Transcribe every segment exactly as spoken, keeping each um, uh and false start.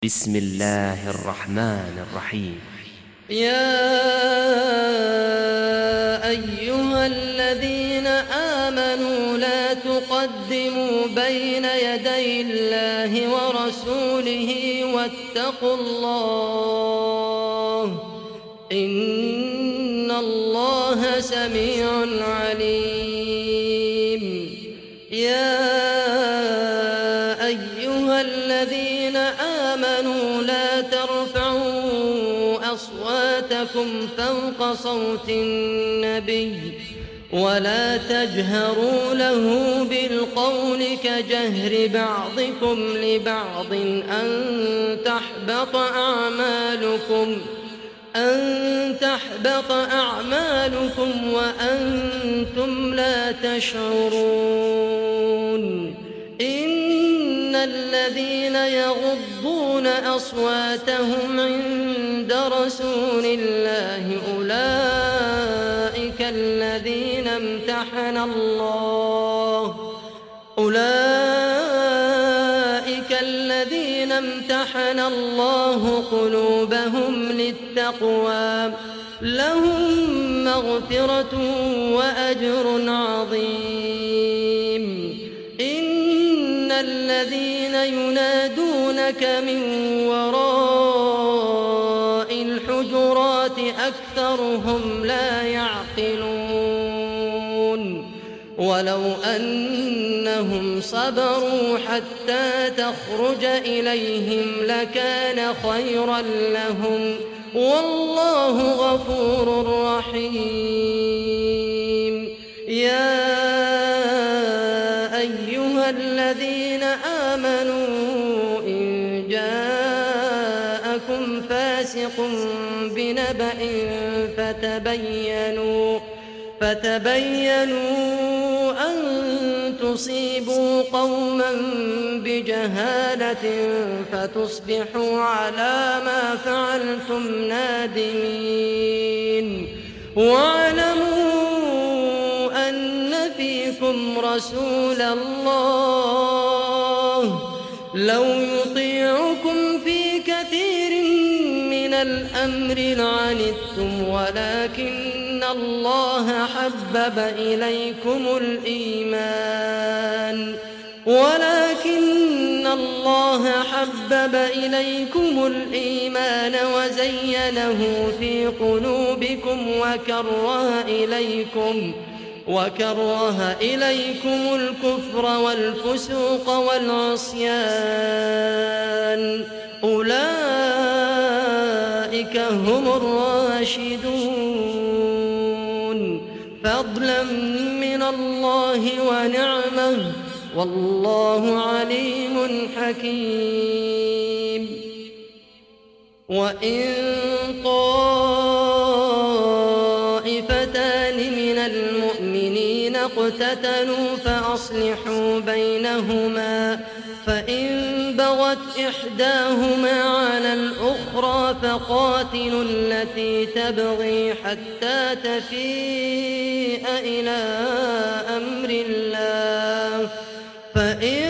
بسم الله الرحمن الرحيم. يا أيها الذين آمنوا لا تقدموا بين يدي الله ورسوله واتقوا الله إن الله سميع عليم. يا أيها الذين آمنوا لا ترفعوا أصواتكم فوق صوت النبي ولا تجهروا له بالقول كجهر بعضكم لبعض أن تحبط أعمالكم أن تحبط أعمالكم وأنتم لا تشعرون. إن الذين يغضون أصواتهم عند رسول الله أولئك الذين امتحن الله أولئك الذين امتحن الله قلوبهم للتقوى لهم مغفرة وأجر عظيم. إن الذين ينادونك من وراء الحجرات أكثرهم لا يعقلون. ولو أنهم صبروا حتى تخرج إليهم لكان خيرا لهم والله غفور رحيم. يا أيها الذين آمنوا إن جاءكم فاسق بنبأ فتبينوا فتبينوا أن تصيبوا قوما بجهالة فتصبحوا على ما فعلتم نادمين. واعلموا أن فيكم رسول الله لو يطيعكم في كثير من الأمر لعنتم ولكن الله حبب إليكم الإيمان ولكن الله حبب إليكم الإيمان وزينه في قلوبكم وكره إليكم وكره إليكم الكفر والفسوق والعصيان أولئك هم الراشدون فضلا من الله ونعمه والله عليم حكيم. وإن طائفتان من المؤمنين اقتتلوا فأصلحوا بينهما فإن بغت إحداهما على الأخرى فقاتلوا التي تبغي حتى تفيء إلى أمر الله فإن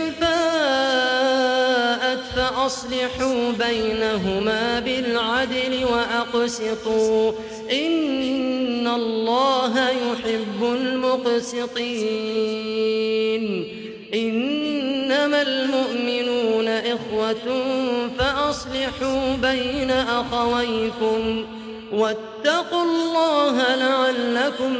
فاءت فأصلحوا بينهما بالعدل وأقسطوا إن الله يحب المقسطين. إنما المؤمنون إخوة فأصلحوا بين أخويكم واتقوا الله لعلكم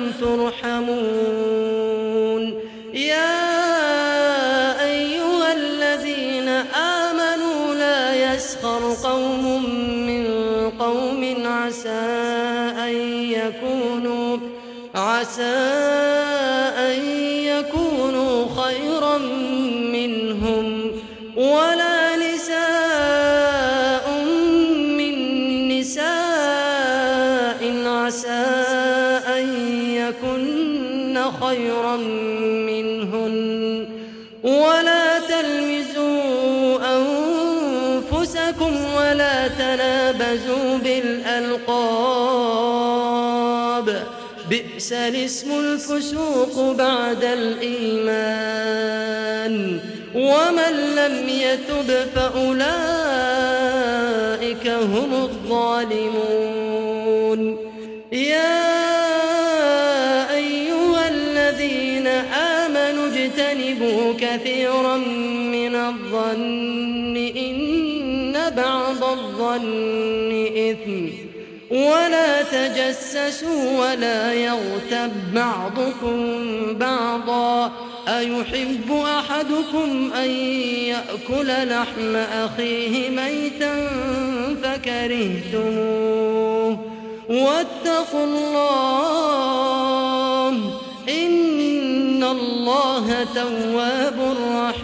ترحمون. يا أيها الذين آمنوا لا يسخر قوم من قوم عسى أن يكونوا عسى أن يكونوا خيرا منهم ولا نساء من نساء عسى أن يكن خيرا منهن ولا تلمزوا أنفسكم ولا تنابزوا بالألقاب بئس الاسم الفسوق بعد الإيمان ومن لم يتب فأولئك هم الظالمون. يا أيها الذين آمنوا اجتنبوا كثيرا من الظن إن بعض الظن إثم ولا تجسسوا ولا يغتب بعضكم بعضا أيحب أحدكم أن يأكل لحم أخيه ميتا فكرهتموه واتقوا الله إن الله تواب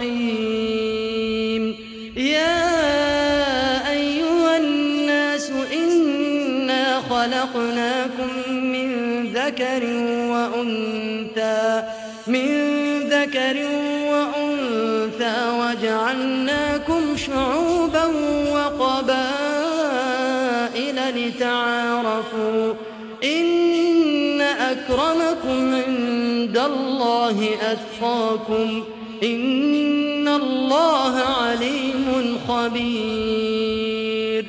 رحيم. يا أيها الناس إنا خلقناكم من ذكر وأنثى من ذكر وأنثى وجعلناكم شعوبا وقبائل لتعارفوا إن أكرمكم عند الله أتقاكم إن الله عليم خبير.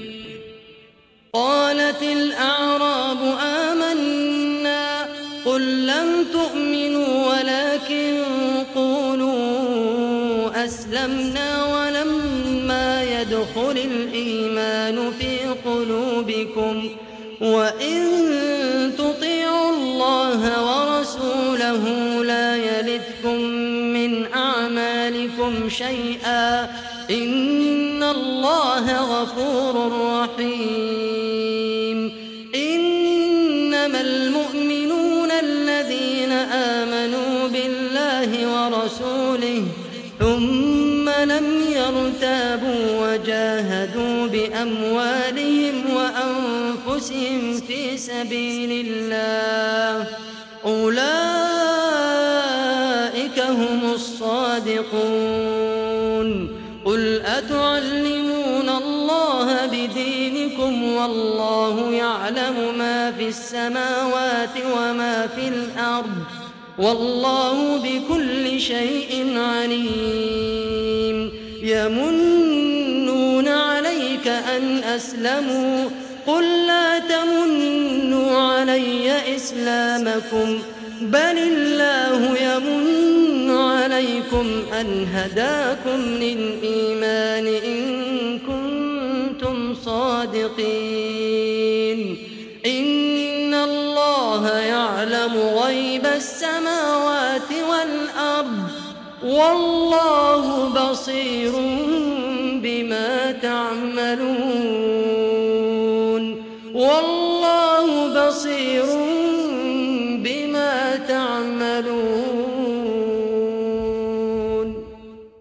قالت الأعراب آمنا قل لم تؤمنوا ولكن قولوا أسلمنا ولما يدخل الإيمان في قلوبكم وإن تطيعوا الله ورسوله لا يلتكم من أعمالكم شيئا إن الله غفور رحيم. إنما المؤمنون الذين آمنوا بالله ورسوله ثم لم يرتابوا وجاهدوا بأموالهم وأنفسهم في سبيل الله أولئك هم الصادقون. قل أتعلمون الله بدينكم والله يعلم ما في السماوات وما في الأرض والله بكل شيء عليم. يمنون عليك أن أسلموا قل لا تمنوا علي إسلامكم بل الله يمن عليكم أن هداكم للإيمان إن كنتم صادقين. إن الله يعلم غيب السماوات والأرض والله بصير بما تعملون والله بصير